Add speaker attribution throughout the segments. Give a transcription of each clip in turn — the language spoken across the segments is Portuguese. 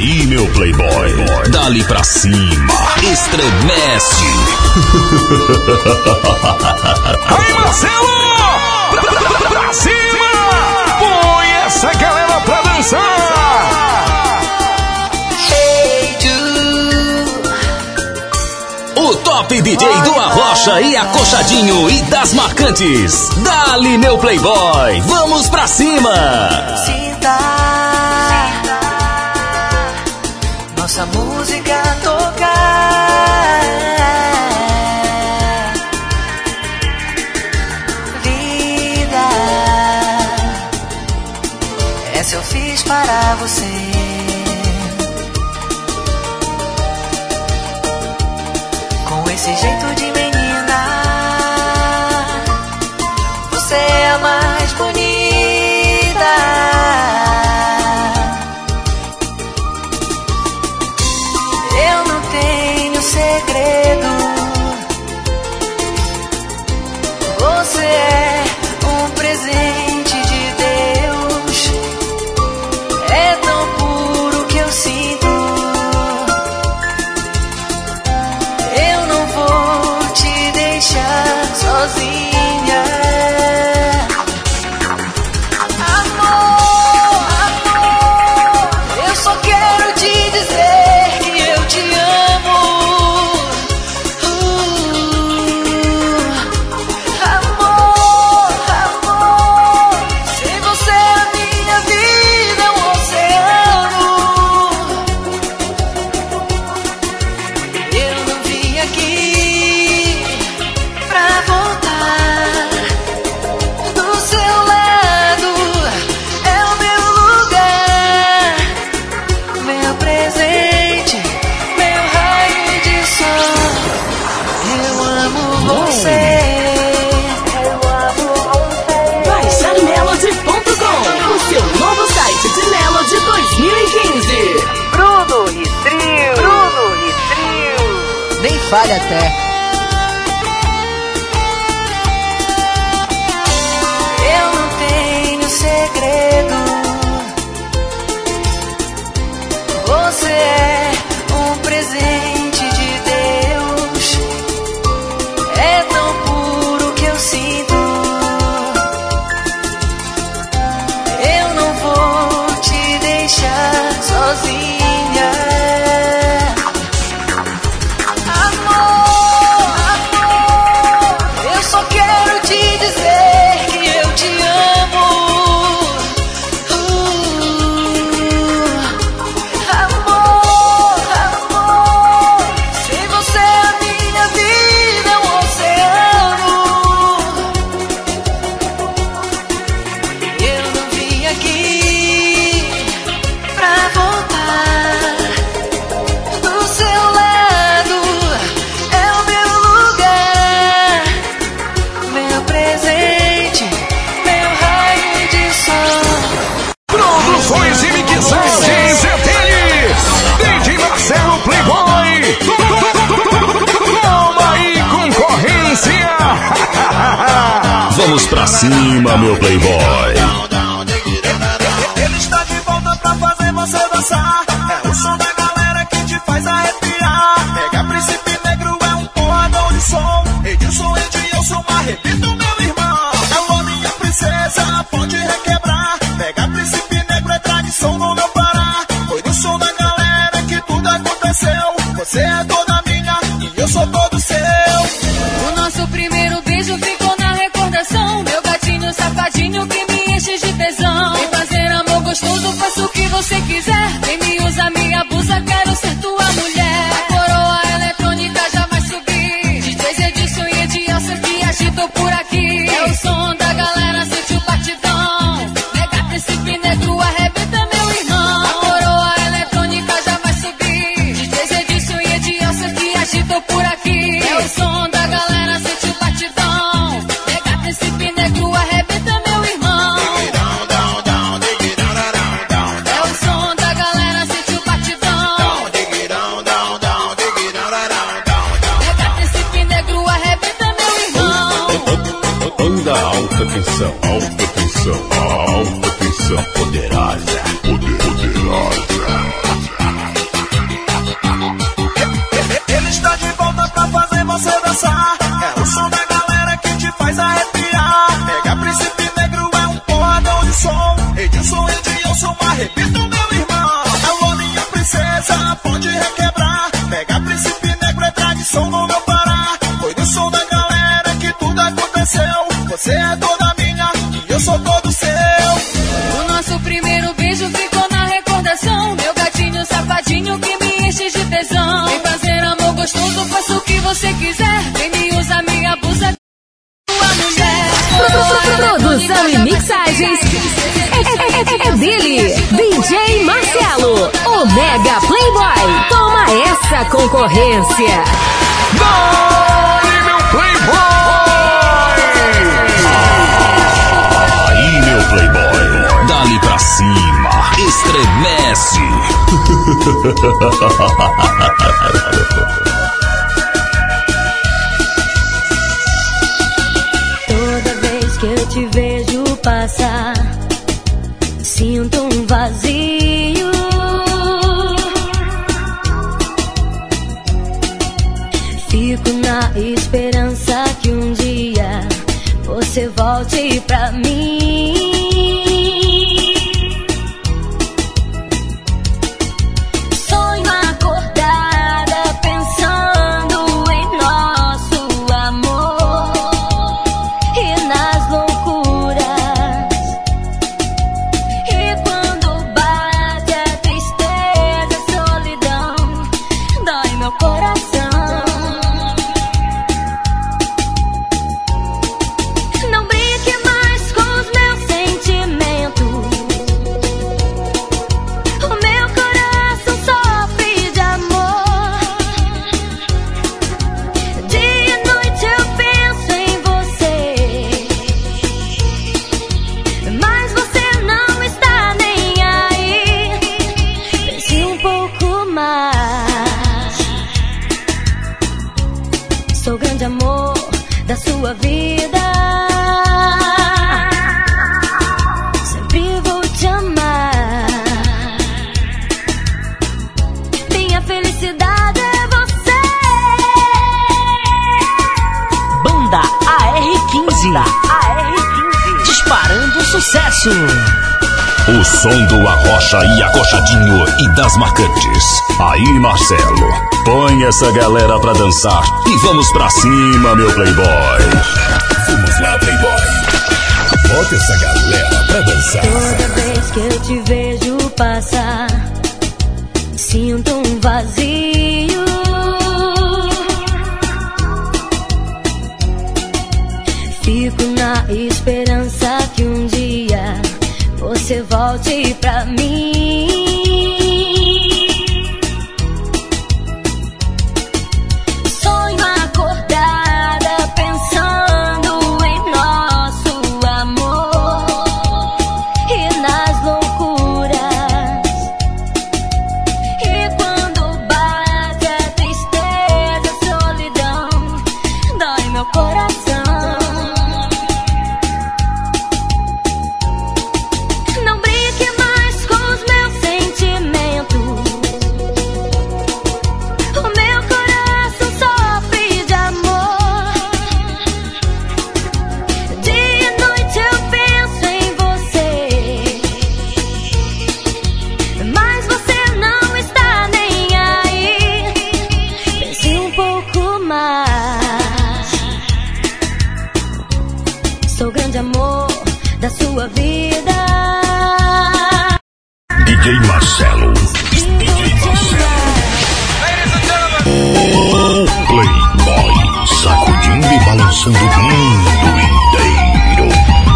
Speaker 1: aí, meu playboy, dali pra cima, estremece.
Speaker 2: Aí, Marcelo! Pra cima! Põe essa galera pra dançar!
Speaker 1: O top DJ do Arrocha e Acochadinho e das Marcantes. Dali, meu playboy, vamos pra cima.
Speaker 3: Sinta nossa música tocar. Vida, essa eu fiz para você. Esse jeito de menina, você é a mais bonita. Eu não tenho segredo, você é um presente de Deus. É tão puro que eu sinto. Sozinha. Amor, amor, eu só quero te dizer que eu te amo. Amor, amor, sem você a minha vida é um oceano. Eu não vim aqui pra voltar do seu lado, é o meu lugar, meu presente, meu raio de sol. Eu amo você, eu amo você.
Speaker 4: BaixarMelody.com, o seu novo site de Melody 2015.
Speaker 3: Bruno e Trio, nem falha até. Segredo, você é um presente de Deus. É tão puro que eu sinto. Eu não vou te deixar sozinha. Amor, amor, eu só quero te dizer que eu te amo.
Speaker 1: Vamos pra cima, meu playboy.
Speaker 5: Ele está de volta pra fazer você dançar. É o som da galera que te faz arrepiar. Mega Príncipe Negro é um porrador de som. Edilson, Edilson, arrebita meu irmão. Alô, minha princesa, pode requebrar. Mega Príncipe Negro é tradição no meu Pará. Foi no som da galera que tudo aconteceu. Você é toda minha e eu sou todo seu.
Speaker 6: O nosso primeiro beijo ficou na recordação. Meu gatinho safadinho que me enche de tesão. Vem fazer amor gostoso, faço o que você quiser. Vem me usa, me abusa, quero ser tua mulher. A coroa eletrônica já vai subir. DJs Edilson e Edielson que agitam por aqui. É o som da galera, sente o batidão. Mega Príncipe Negro arrebenta meu irmão. A coroa eletrônica já vai subir. DJs Edilson e Edielson que agitam por aqui. É o som da galera, sente o batidão. Mega Príncipe Negro arrebenta meu irmão. É o som da galera, sente o batidão. Mega Príncipe Negro arrebenta meu irmão.
Speaker 1: Banda alta tensão, alta tensão, alta tensão. Poderá
Speaker 5: suma, repito, meu irmão. Alô, minha princesa, pode requebrar. Pega príncipe negro, é tradição no meu Pará. Foi no som da galera que tudo aconteceu. Você é toda minha e eu sou todo seu.
Speaker 6: O nosso primeiro beijo ficou na recordação. Meu gatinho safadinho que me enche de tesão. Vem fazer amor gostoso, faça o que você quiser. Vem me usa, me abusa.
Speaker 4: Produção e mixagens é dele, DJ Marcelo, o Mega Playboy. Toma essa concorrência.
Speaker 2: Dali, meu Playboy!
Speaker 1: Aí, meu Playboy, dali pra cima, estremece.
Speaker 3: Toda vez que eu te vejo passar, sinto um vazio. Fico na esperança que um dia você volte pra mim. Sonho acordada pensando em nosso amor e nas loucuras. E quando bate a tristeza, a solidão, dói meu coração. Não brinque mais com os meus sentimentos. O meu coração sofre de amor. Dia e noite eu penso em você, mas você não está nem aí. Pense um pouco mais. Sou o grande amor da sua vida. Sempre vou te amar. Minha felicidade é você.
Speaker 7: Banda AR15. Disparando sucesso.
Speaker 1: O som do Arrocha e Acochadinho e das Marcantes. Aí, Marcelo, põe essa galera pra dançar e vamos pra cima, meu Playboy. Vamos lá, Playboy. Bota essa galera pra dançar.
Speaker 3: Toda vez que eu te vejo passar, sinto um vazio. Fico na esperança que um dia você volte pra mim. Sonho acordada pensando em nosso amor e nas loucuras. E quando bate a tristeza, a solidão, dói meu coração. Não brinque mais com os meus sentimentos. O meu coração sofre de amor. Dia e noite eu penso em você, mas você não está nem aí. Pense um pouco mais. Sou o grande amor da sua vida.
Speaker 1: DJ Marcelo. DJ Marcelo. O Playboy, sacudindo e balançando o mundo inteiro.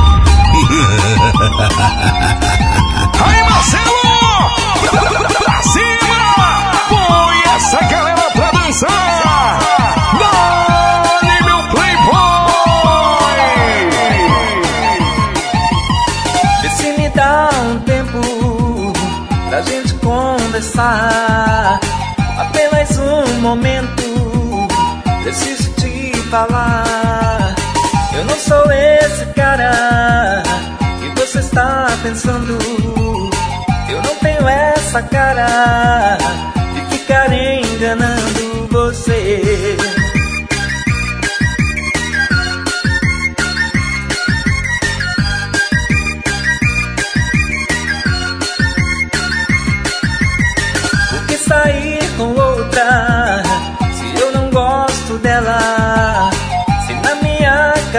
Speaker 2: Aí, Marcelo! Pra cima! Põe essa galera pra dançar! Dali, meu Playboy!
Speaker 5: Vê se me dá um tempo pra gente conversar. Apenas um momento, preciso te falar. Eu não sou esse cara que você está pensando. Eu não tenho essa cara de ficar enganando você.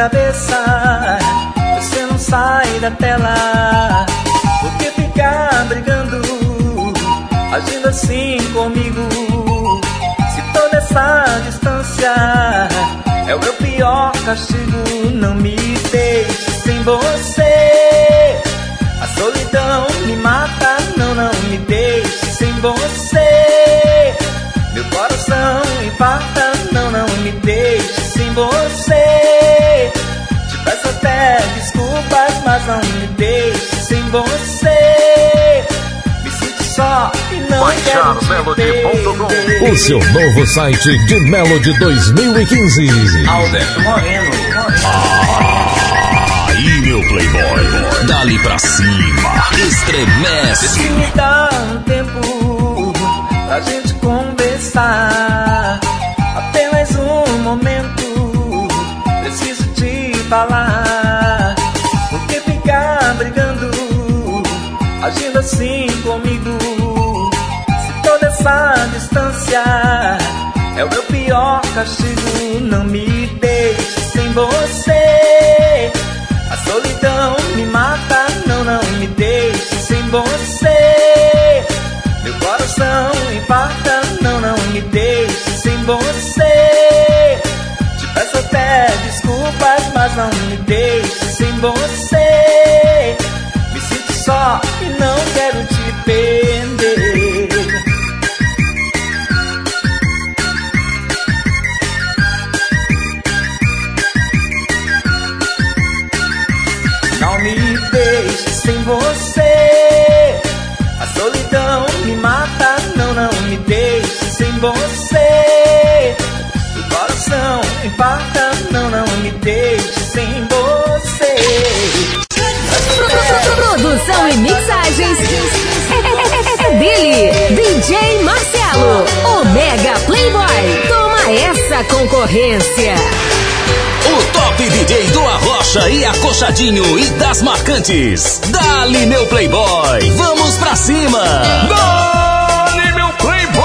Speaker 8: cabeça, você não sai da tela. Por que ficar brigando, agindo assim comigo? Se toda essa distância é o meu pior castigo, não me deixe sem você. A solidão me mata, não, não me deixe sem você. Meu coração infarta, não, não me deixe sem você. Te peço até desculpas, mas não me deixe sem você. Me sinto só e não quero te perder.
Speaker 1: O seu novo site de Melody 2015.
Speaker 8: Alberto Moreno.
Speaker 1: Aí, meu playboy, dali pra cima, estremece.
Speaker 8: Se me dá um tempo pra gente conversar, apenas um momento, preciso te falar. Por que ficar brigando, agindo assim comigo? Se toda essa distância é o meu pior castigo, não me deixe sem você. A solidão me mata, não, não me deixe sem você. Meu coração infarta, não, não me deixe sem você. Te peço até desculpas, mas não me deixe sem você. Me sinto só e não quero te perder. Não me deixe sem você. A solidão me mata, não, não me deixe sem você. O coração infarta, não, não me deixe sem você.
Speaker 4: Produção e mixagens é dele, DJ Marcelo, o Mega Playboy. Toma essa concorrência.
Speaker 1: O top DJ do Arrocha e Acochadinho e das Marcantes. Dali, meu playboy, vamos pra cima.
Speaker 2: Dali, meu playboy.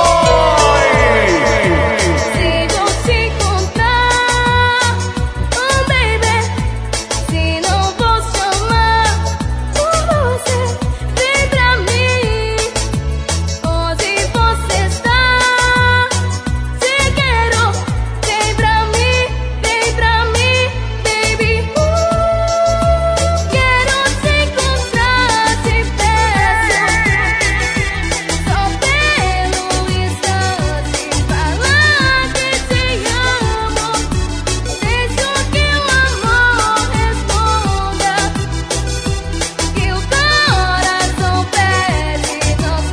Speaker 6: Se eu te encontrar, oh baby, se não vou chamar por você, vem pra mim. Onde você está? Te quero, vem pra mim, baby. Quero te encontrar, te peço. Só pelo instante falar que te amo. Deixo que o amor responda, que o coração pede nosso.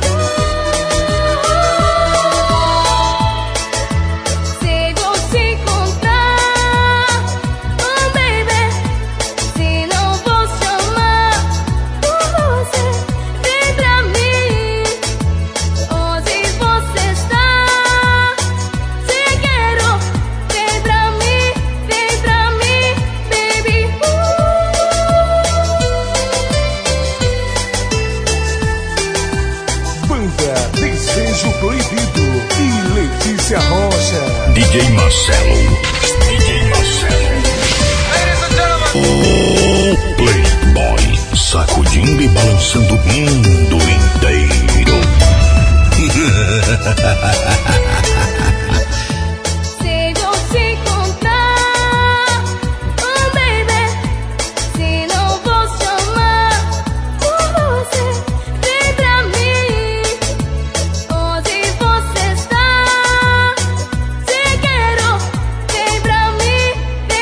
Speaker 6: Se vou te encontrar, oh baby, se não vou chamar por você, vem pra mim. Onde você está? Te quero, vem pra mim, baby.
Speaker 2: Banda Desejo Proibido e Letícia Rocha.
Speaker 1: DJ Marcelo. O playboy, sacudindo e balançando o mundo inteiro.
Speaker 6: Se vou te encontrar, oh baby, se não vou chamar por você, vem pra mim. Onde você está? Te quero, vem pra mim,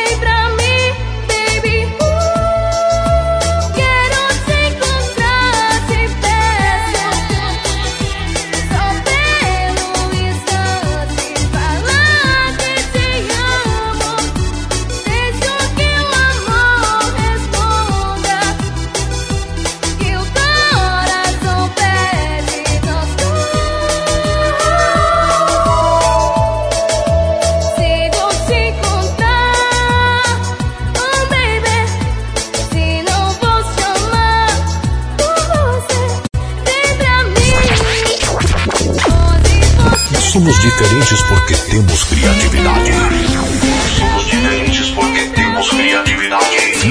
Speaker 6: baby. Quero te encontrar, te peço. Só pelo instante falar que te amo. Deixo que o amor responda, que o coração pede nosso. Se vou te encontrar, oh baby, se não vou chamar por você, vem pra mim. Onde você
Speaker 1: Somos diferentes porque temos criatividade. Somos diferentes porque temos temos criatividade.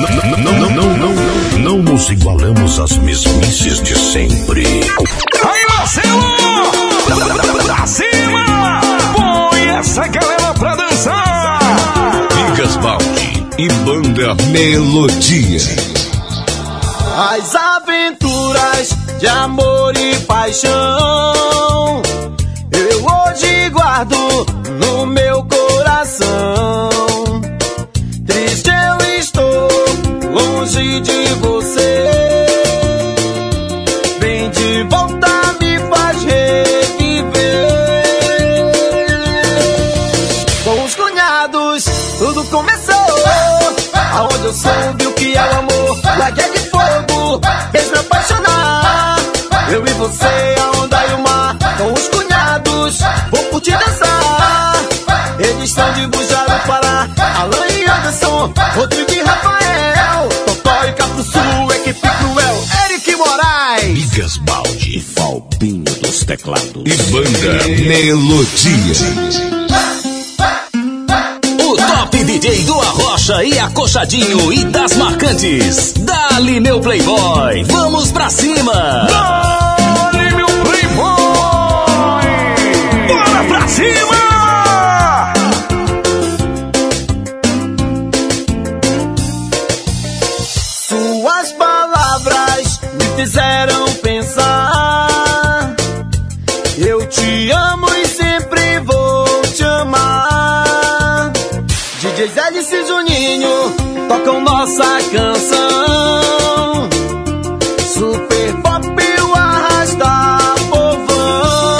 Speaker 1: Não nos igualamos às mesmices de sempre.
Speaker 2: Aí, Marcelo! Pra cima! Põe essa galera pra dançar!
Speaker 1: Vigas Baldi e Banda Melodia.
Speaker 8: As aventuras de amor e paixão eu hoje guardo no meu coração. Triste eu estou longe de você, vem de volta, me faz reviver. Com os cunhados tudo começou, aonde eu soube o que é o amor. Larguei de fogo, fez me apaixonar. Eu e você, a onda e o mar. Com os cunhados, vou curtir dançar. Eles são de Bujaru, Pará, Alan e Anderson, Rodrigo e Rafael, Totó e Capuçu, equipe cruel, Eric Moraes,
Speaker 1: Vigas Baldi
Speaker 9: e Falbinho dos teclados
Speaker 1: e Banda Melodia.
Speaker 7: O top DJ do Arrocha e Acochadinho e das Marcantes. Dali, meu playboy, vamos pra cima.
Speaker 2: Dale, meu playboy! Bora pra cima!
Speaker 8: Suas palavras me fizeram pensar. Eu te amo e sempre vou te amar. DJ Zélice e Juninho tocam nossa canção. Super pop, o arrasta povão.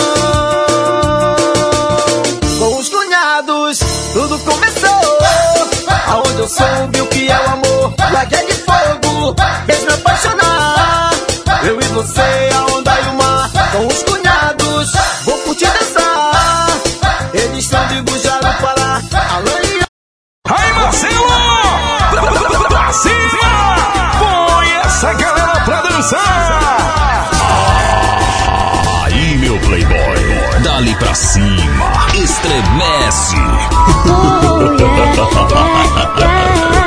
Speaker 8: Com os cunhados tudo começou, aonde eu soube o que é o amor. Larguei de fogo, fez me apaixonar. Eu e você, a onda e o mar. Com os cunhados, vou curtir dançar. Eles são de Bujaru, Pará, Alan e...
Speaker 2: Aí, Marcelo! Pra cima! Põe essa galera pra dançar!
Speaker 1: Aí, meu playboy,
Speaker 7: Dali pra cima, estremece.
Speaker 3: Oh, yeah.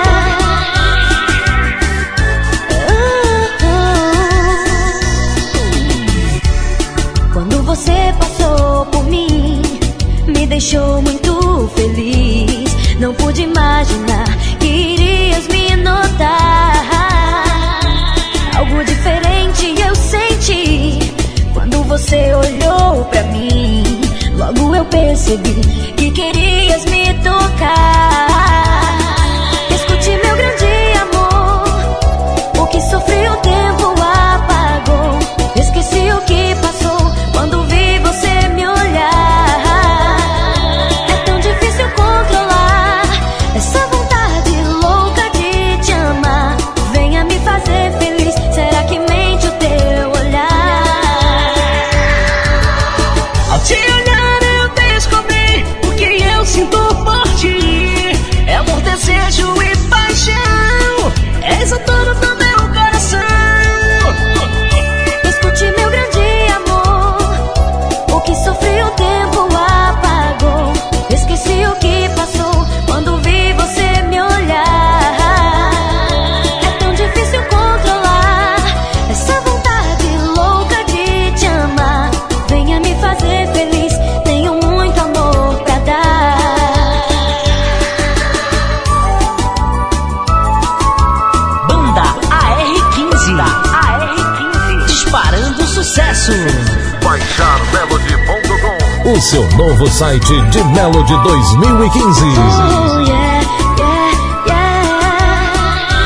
Speaker 3: Quando você passou por mim, me deixou muito feliz. Não pude imaginar que irias me notar. Algo diferente eu senti quando você olhou pra mim. Logo eu percebi que querias me tocar. Escute, meu grande amor, o que sofri o tempo apagou. Esqueci o que passou quando vi você me olhar. É tão difícil controlar essa vontade louca de te amar. Venha me fazer feliz, será que mente o teu olhar?
Speaker 10: Ao te olhar eu descobri o que eu sinto por ti. É amor, desejo e paixão, és a dona do meu coração.
Speaker 3: Escute, meu grande amor, o que sofri o tempo apagou. Esqueci o que passou quando vi você me olhar. É tão difícil controlar essa vontade louca de te amar. Venha me fazer feliz, tenho muito amor pra dar.
Speaker 7: Banda AR15. Disparando sucesso.
Speaker 1: Baixar Melody.com.
Speaker 9: O seu novo site de Melody 2015.
Speaker 3: Oh, yeah, yeah,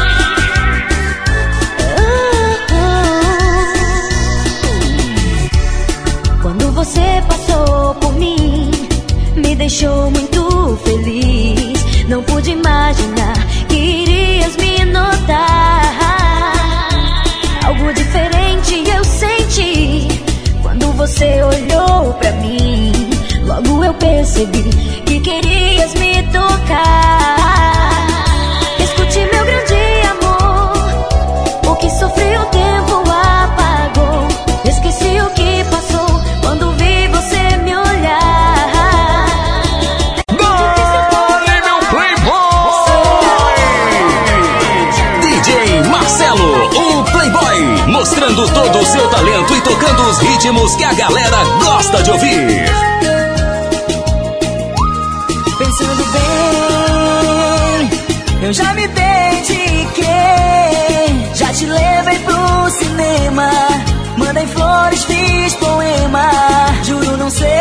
Speaker 3: yeah. Quando você passou por mim, me deixou muito feliz. Não pude imaginar que irias me notar. Algo diferente eu senti quando você olhou pra mim. Logo eu percebi que querias me tocar. Escute, meu grande amor, o que sofri o tempo apagou. Esqueci o que passou quando vi você me olhar.
Speaker 2: Dale, meu playboy!
Speaker 7: seu talento e tocando os ritmos que a galera gosta de ouvir.
Speaker 10: Pensando bem, eu já me dediquei, já te levei pro cinema, mandei flores, fiz poema. Juro, não sei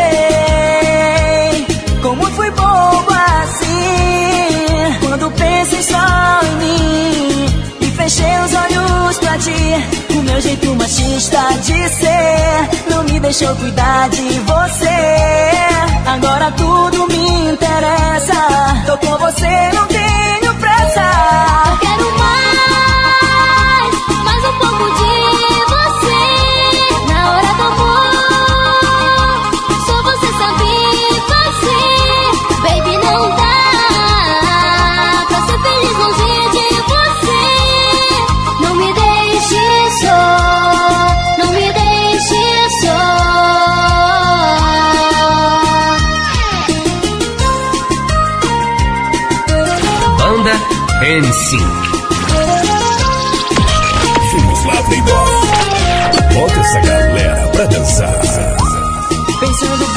Speaker 10: como fui bobo assim, quando pensei só em mim e fechei os olhos pra ti. O meu jeito machista de ser não me deixou cuidar de você. Agora tudo me interessa, tô com você, não tenho pressa.
Speaker 3: Eu quero mais um pouco de você. Na hora do amor, só você sabe fazer. Baby, não dá pra ser feliz longe de você. Não me deixe só, não me deixe só.
Speaker 11: Banda NSYNC.
Speaker 1: Vamos lá, Playboy. Bota essa galera pra dançar.
Speaker 10: Pensando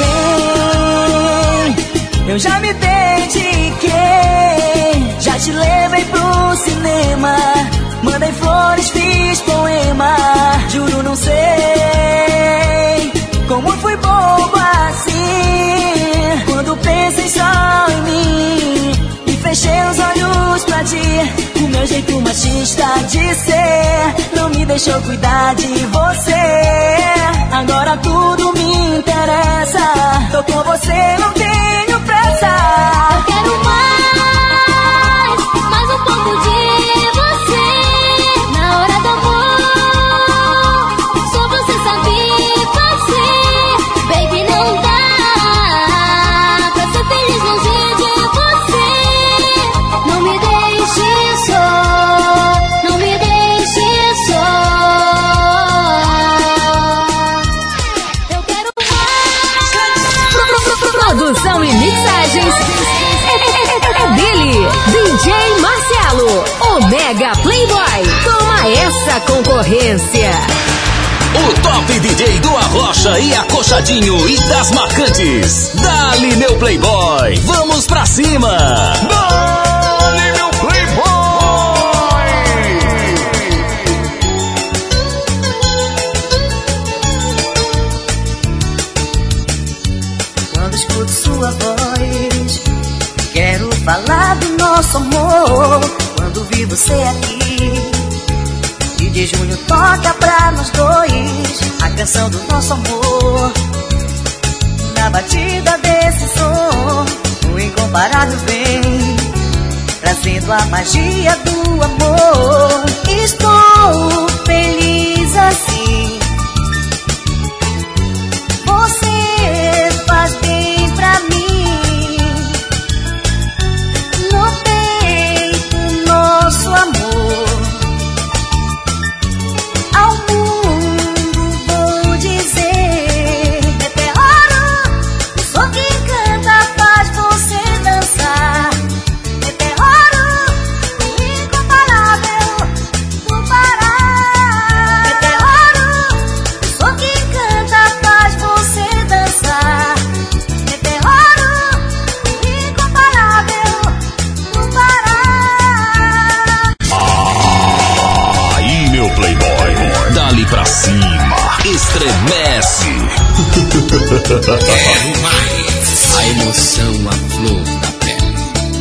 Speaker 10: bem, eu já me dediquei, já te levei pro cinema, mandei flores, fiz poema. Juro, não sei como fui bobo assim, quando pensei só em mim e fechei os olhos pra ti. O meu jeito machista de ser não me deixou cuidar de você. Agora tudo me interessa, tô com você, não tenho pressa.
Speaker 3: Eu quero mais um pouco de você. Na hora do amor, só você sabe fazer. Baby, não dá pra ser feliz longe de você. Não me deixe só, não me deixe só. Eu quero
Speaker 4: Produção e mixagens é dele, DJ Marcelo, o Mega Playboy. Toma essa concorrência.
Speaker 7: O top DJ do Arrocha e Acochadinho e das Marcantes. Dali, meu Playboy, vamos pra cima.
Speaker 2: Dali, meu Playboy.
Speaker 10: Quando escuto sua voz, quero falar do nosso amor. Quando vi você aqui, e de junho toca pra nós dois a canção do nosso amor. Na batida desse som, o incomparável vem, trazendo a magia do amor. Estou feliz assim, você faz bem pra mim. No peito, nosso amor. Ao mundo vou dizer: é terror, o som que canta faz você dançar. É terror, incomparável do Pará. É terror, o som que canta faz você dançar. É terror, incomparável do Pará.
Speaker 1: Aí, meu Playboy.
Speaker 7: Dali pra cima, estremece.
Speaker 11: Quero mais. A emoção à flor da pele.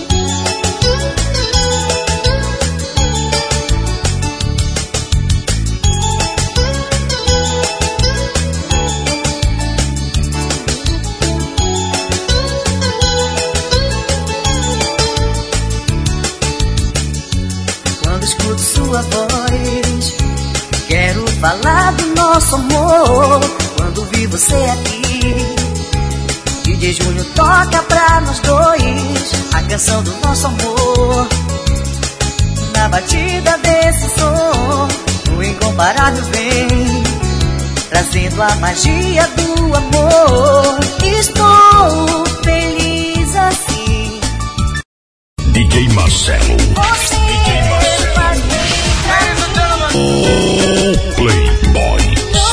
Speaker 10: Quando escuto sua voz, quero falar do nosso amor. Quando vi você aqui, e de junho toca pra nós dois a canção do nosso amor. Na batida desse som, o incomparável vem, trazendo a magia do amor. Estou feliz assim.
Speaker 1: DJ Marcelo.
Speaker 10: Você faz bem pra mim.
Speaker 1: O Playboy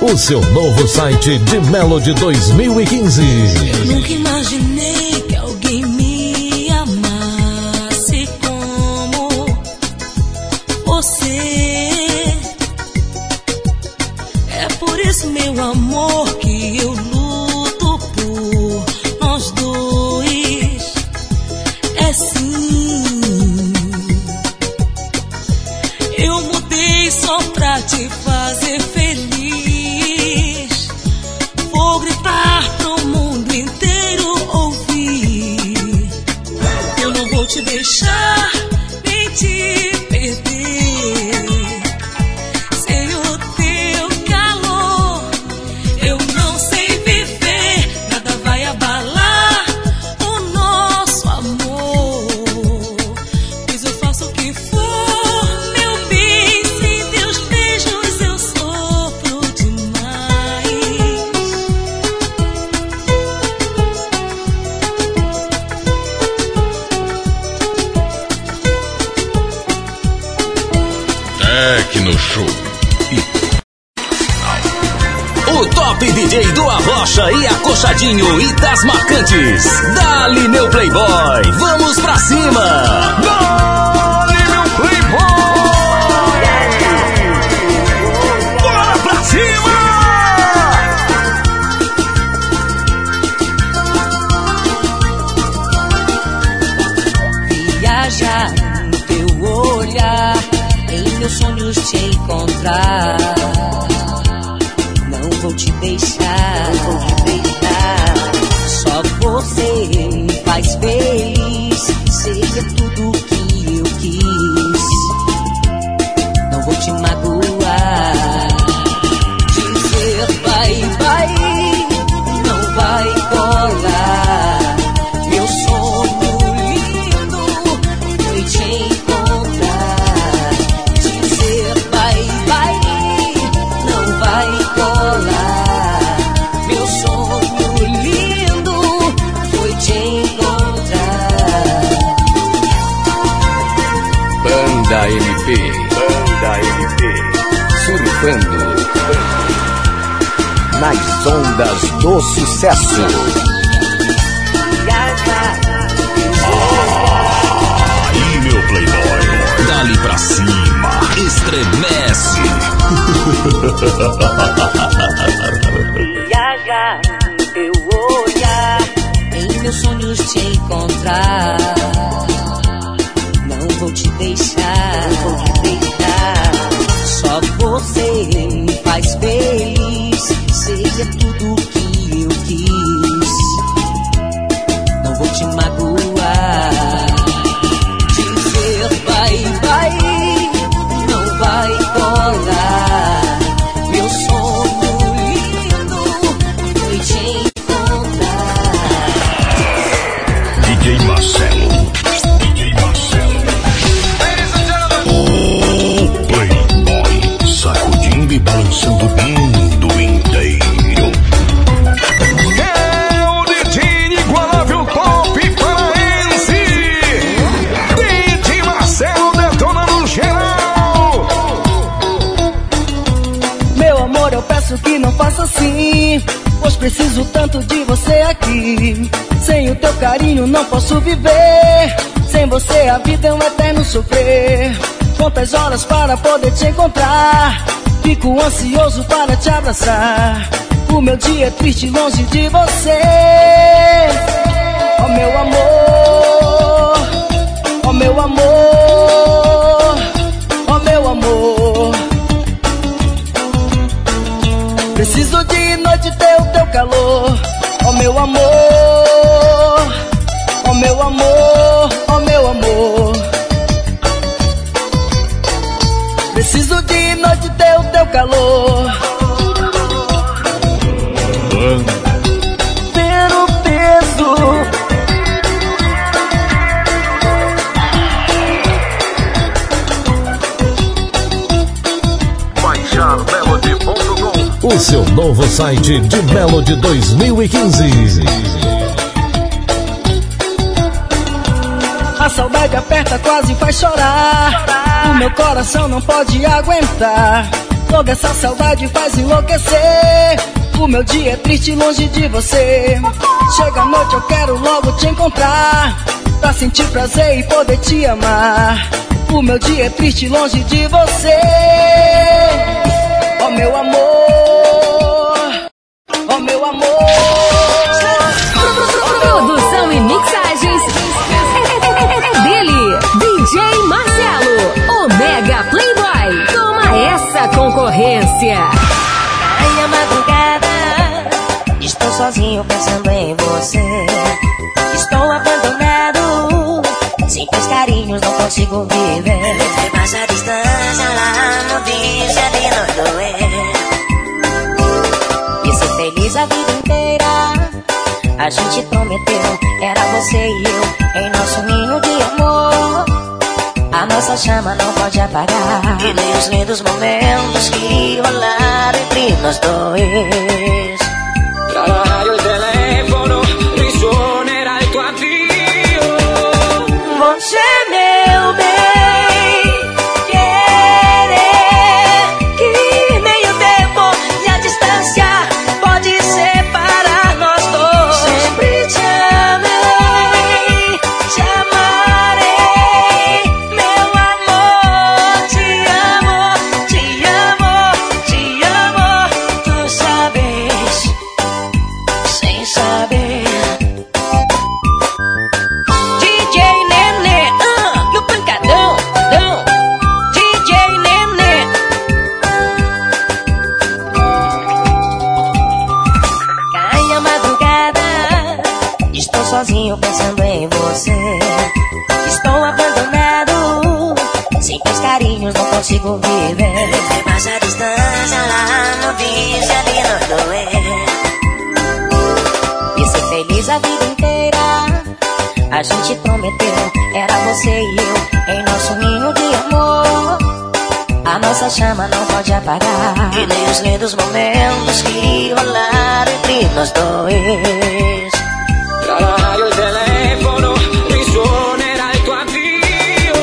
Speaker 9: O seu novo site de Melody 2015.
Speaker 12: Eu nunca imaginei que alguém me amasse como você. É por isso, meu amor, que eu luto por nós dois. É sim. Eu mudei só pra te fazer feliz. Vou gritar pro mundo inteiro ouvir. Eu não vou te deixar nem te perder. Sem o teu calor eu não sei viver. Nada vai abalar o nosso amor, pois eu faço o que for, meu bem. Sem teus beijos eu sofro demais.
Speaker 1: Tecno Show.
Speaker 7: O top DJ do Arrocha e Acochadinho e das Marcantes. Dali, meu Playboy, vamos pra cima.
Speaker 2: Dali, meu Playboy! Bora pra cima!
Speaker 12: Viajar no teu olhar, em meus sonhos te encontrar. Não vou te deixar, só você me faz feliz. Seja tudo o que eu quis. Não vou te magoar. Dizer vai, vai, não vai colar. Meu sonho lindo foi te encontrar. Dizer vai, vai, não vai colar. Meu sonho lindo foi te encontrar.
Speaker 11: Banda MP. Surfando nas ondas do sucesso.
Speaker 1: Aí, meu Playboy.
Speaker 7: Dali pra cima, estremece.
Speaker 12: Viajar no teu olhar, em meus sonhos te encontrar. Não vou te deixar, só você me faz feliz. Seja tudo o que eu quis. Não vou te magoar. Dizer vai, vai, não vai colar. Meu sonho lindo foi te encontrar.
Speaker 1: DJ Marcelo. O Playboy. Sacudindo e balançando o mundo inteiro.
Speaker 2: É o DJ igualável top paraense. DJ Marcelo detonando geral.
Speaker 10: Meu amor, eu peço que não faça assim, pois preciso tanto de você aqui. Sem o teu carinho não posso viver. Sem você a vida é um eterno sofrer. Quantas horas para poder te encontrar. Fico ansioso para te abraçar. O meu dia é triste longe de você. Oh meu amor, oh meu amor, oh meu amor. Preciso de noite ter o teu calor. Oh meu amor, oh meu amor, oh meu amor. Preciso de noite ter o teu calor. Ver o peso.
Speaker 9: O seu novo site de Melody 2015.
Speaker 10: A saudade aperta, quase faz chorar. O meu coração não pode aguentar. Toda essa saudade faz enlouquecer. O meu dia é triste longe de você. Chega a noite, eu quero logo te encontrar, pra sentir prazer e poder te amar. O meu dia é triste longe de você. Oh meu amor, oh meu amor.
Speaker 4: Produção e mixagens é dele, DJ Marcelo, o Mega Playboy. Toma essa concorrência.
Speaker 12: Ai, a madrugada, estou sozinho pensando em você. Estou abandonado, sem teus carinhos não consigo viver. Levei baixa distância lá no bicho ali no doer. E ser feliz a vida inteira, a gente prometeu, era você e eu, em nosso ninho de amor. A nossa chama não pode apagar, e nem os lindos momentos que rolaram entre nós dois.
Speaker 8: Trabalho o telefono, risuonerà il tuo addio.
Speaker 12: Você, meu bem, querer que meio tempo e a distância pode separar nós dois. Sempre te amei, te amarei, meu amor. Te amo, te amo, te amo. Tu sabes, sem saber. DJ Nenê, no pancadão, DJ Nenê. Cai a madrugada, estou sozinho pensando em você. Estou abandonado, sem teus carinhos não consigo viver. Levei baixa distância lá no bicho ali no doer. E ser feliz a vida inteira, a gente prometeu, era você e eu, em nosso ninho de amor. A nossa chama não pode apagar, e nem os lindos momentos que rolaram entre nós dois.
Speaker 8: Trabalho o telefono, risuonerà il tuo addio.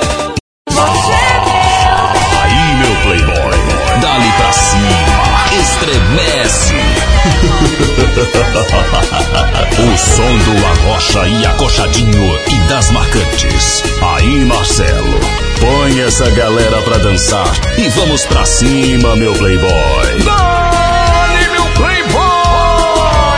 Speaker 1: Aí, meu playboy, dali pra cima, estremece. O som do Arrocha e Acochadinho e das Marcantes. Aí, Marcelo, põe essa galera pra dançar e vamos pra cima, meu playboy.
Speaker 2: Dale, meu playboy!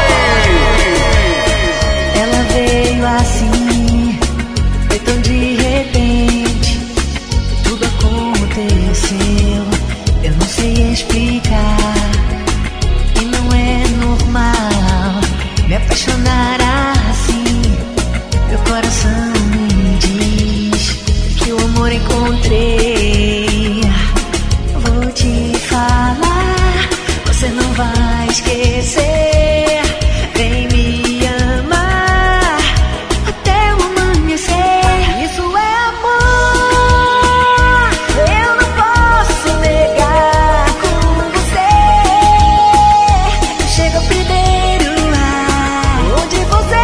Speaker 10: Ela veio assim, foi tão de repente, tudo aconteceu, eu não sei explicar. E não é normal me apaixonar assim. Meu coração me diz que o amor encontrei. Vou te falar, você não vai esquecer. Vem me amar até o amanhecer. Isso é amor, eu não posso negar. Com você eu chego primeiro lá. Onde você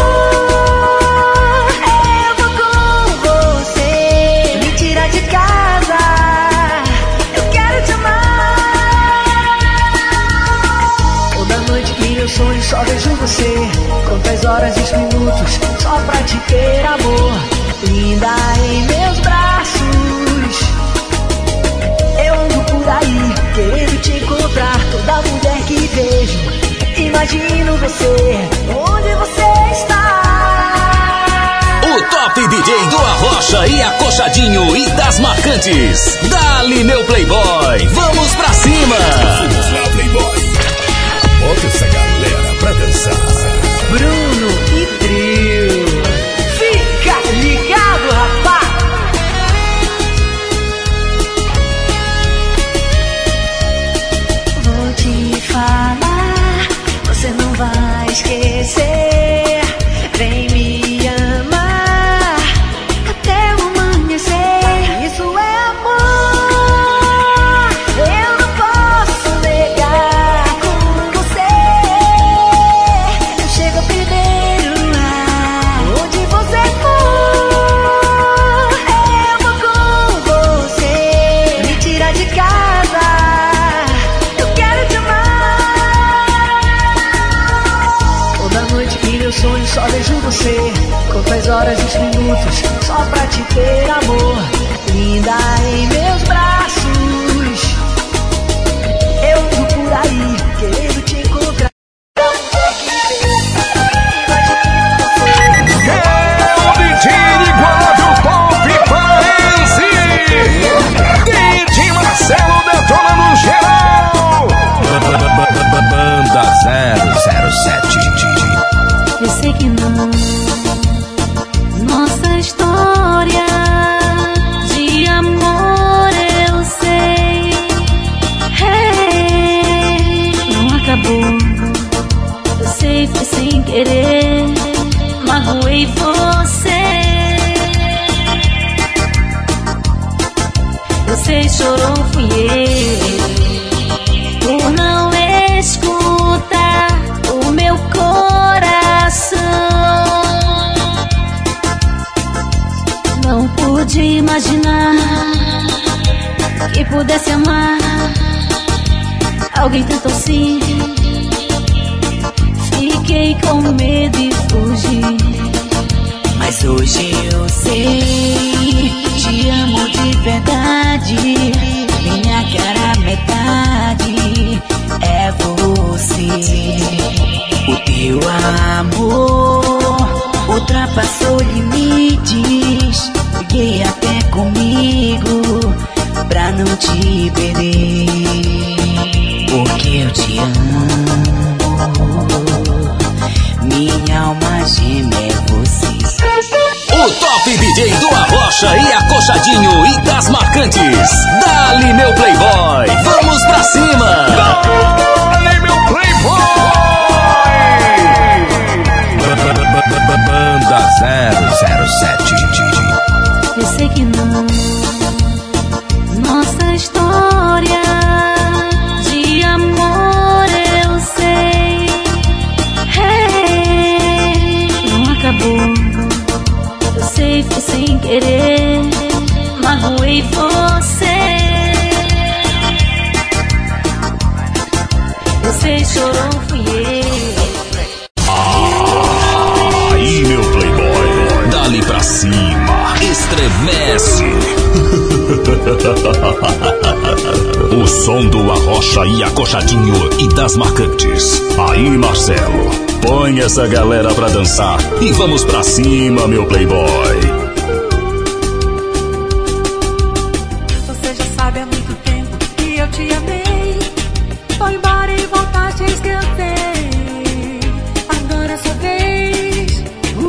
Speaker 10: for, eu vou com você. Me tira de casa, eu quero te amar. Toda noite em meu sonho só vejo você. Quantas horas e os minutos só pra te ter, amor. Linda em meus braços, eu ando por aí querendo te encontrar. Toda mulher que vejo, imagino você, onde você está.
Speaker 7: O top DJ do Arrocha e Acochadinho e das Marcantes. Dali, meu playboy, vamos pra cima.
Speaker 1: Vamos lá, playboy. Bota essa galera pra dançar.
Speaker 10: Bruno e Trio, fica ligado, rapaz. Vou te falar, você não vai esquecer. Vem me amar até o amanhecer. Isso é amor, eu não posso negar. Só vejo você, conto as horas e os minutos, só pra te ter, amor. Linda em meus braços, eu ando por aí, querendo te encontrar.
Speaker 2: Detonando geral.
Speaker 7: Banda 007.
Speaker 3: Eu sei que não. Nossa história de amor eu sei. Não acabou. Eu sei, foi sem querer. Magoei você. Você chorou, fui eu, por não escutar o meu coração. Não pude imaginar que pudesse amar alguém tanto assim. Fiquei com medo e fugi.
Speaker 10: Mas hoje eu sei, te amo de verdade. Minha cara metade é você. O teu amor ultrapassou limites. Fiquei até comigo pra não te perder. Porque eu te amo, minha alma gêmea é você.
Speaker 7: O top DJ do Arrocha e Acochadinho e das Marcantes. Dali, meu Playboy, vamos pra cima.
Speaker 2: Dali, meu Playboy.
Speaker 7: Banda 007.
Speaker 3: Eu sei que não. Nossa história de amor eu sei. Não acabou. Eu sei, foi sem querer. Magoei você. Você chorou, fui eu.
Speaker 1: Aí, meu Playboy, dali pra cima, estremece. O som do Arrocha e Acochadinho e das Marcantes. Aí, Marcelo, põe essa galera pra dançar e vamos pra cima, meu Playboy.
Speaker 13: Você já sabe há muito tempo que eu te amei. Foi embora e voltaste a esquecer. Agora é sua vez.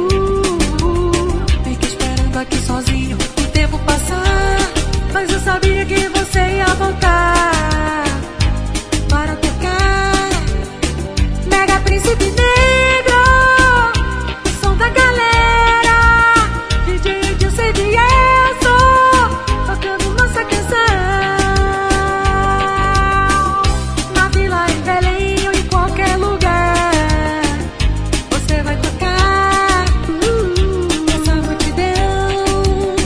Speaker 13: Fiquei esperando aqui sozinho o tempo passar. Mas eu sabia que você ia voltar para tocar Mega Príncipe Negro, o som da galera, DJ Edilson e Dielso, tocando nossa canção. Na vila, em Belém ou em qualquer lugar, você vai tocar essa multidão.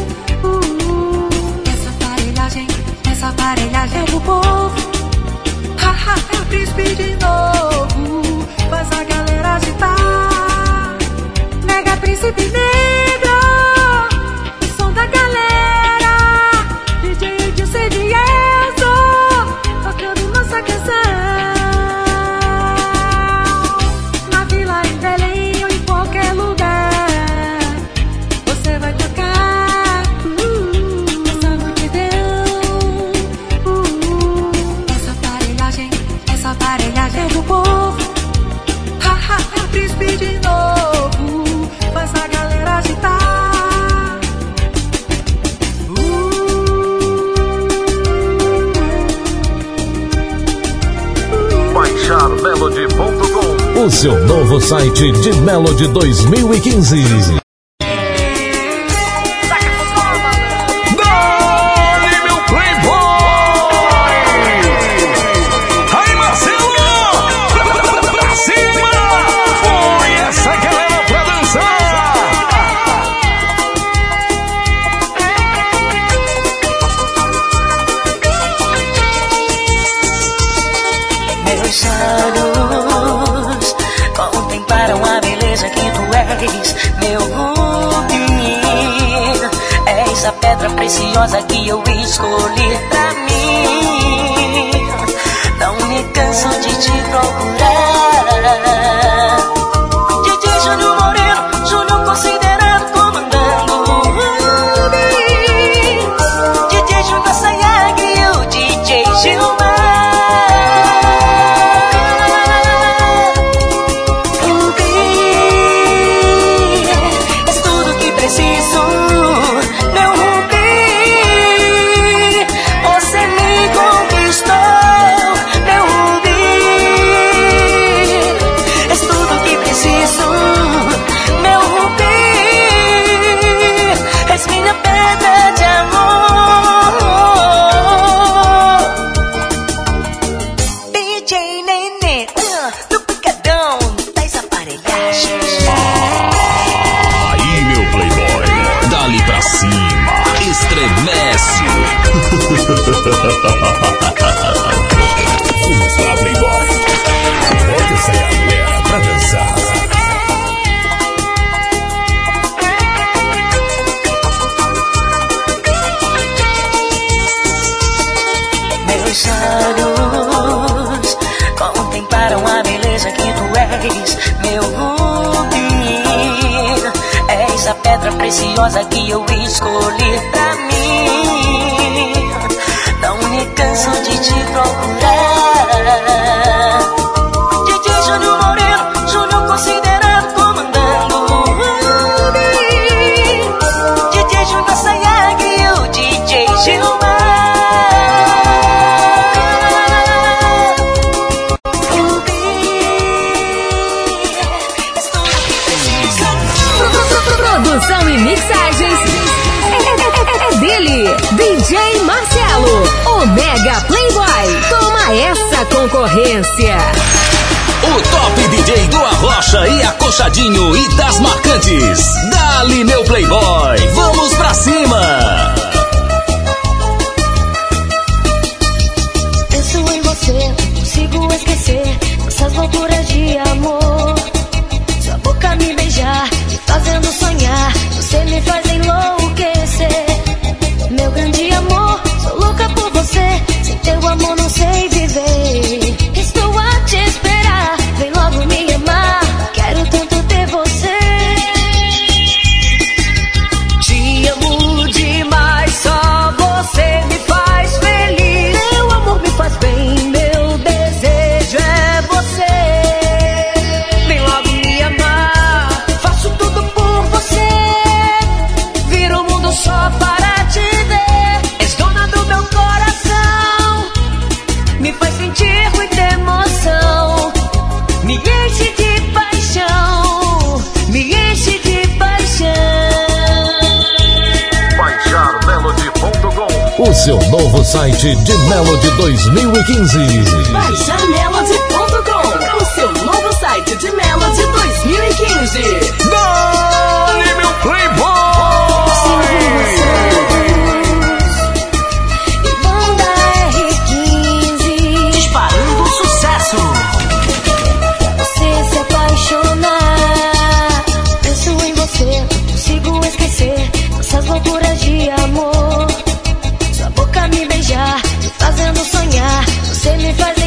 Speaker 13: Essa aparelhagem é do povo. É o príncipe de novo, faz a galera agitar. Mega Príncipe Negro, o som da galera, DJ Edilson e Dielso, tocando nossa canção. Na vila, em Belém ou em qualquer lugar, você vai tocar essa multidão. Essa aparelhagem é do povo. É o príncipe de novo, faz a galera agitar.
Speaker 9: BaixarMelody.com, o seu novo site de Melody 2015.
Speaker 10: Meus olhos contemplaram a beleza
Speaker 12: beleza que tu és, meu rubi. És a pedra preciosa que eu escolhi pra mim. Não me canso de te procurar. DJ Júnior Moreno, Júnior considerado comandando o rubi. DJ Júnior Sayag e o DJ Gilmar.
Speaker 1: Vamos lá, Playboy. Bota essa galera pra dançar.
Speaker 12: Meus olhos contemplaram a beleza que tu és, meu rubi. És a pedra preciosa que eu escolhi pra mim. Não me canso de te procurar. DJ Júnior Moreno, Júnior considerado comandando o rubi. DJ Júnior Sayag e o DJ Gilmar.
Speaker 4: Produção e mixagens é dele, DJ Marcelo, o Mega Playboy. Toma essa concorrência.
Speaker 7: O top DJ do Arrocha e Acochadinho e das Marcantes. Dali, meu Playboy, vamos pra cima.
Speaker 3: Penso em você, não consigo esquecer nossas loucuras de amor. Sua boca me beijar, me fazendo sonhar. Você me faz enlouquecer. Meu grande amor, sou louca por você. Sem teu amor não sei viver. Estou a te esperar, vem logo me amar. Quero tanto ter você.
Speaker 10: Te amo demais, só você me faz feliz.
Speaker 3: Teu amor me faz bem, meu desejo é você.
Speaker 10: Vem logo me amar.
Speaker 3: Faço tudo por você.
Speaker 10: Viro o mundo só para te ver. És dona do meu coração. Me faz sentir muita emoção. Me enche de paixão. Me enche de paixão.
Speaker 1: Baixar Melody.com.
Speaker 9: O seu novo site de Melody 2015.
Speaker 10: Baixamelody.com, o seu novo site de Melody 2015.
Speaker 2: Dale, meu Playboy!
Speaker 3: E banda R15.
Speaker 10: Disparando sucesso.
Speaker 3: Você se apaixonar. Penso em você, não consigo esquecer nossas loucuras de amor. Sua boca me beijar, me fazendo sonhar. Você me faz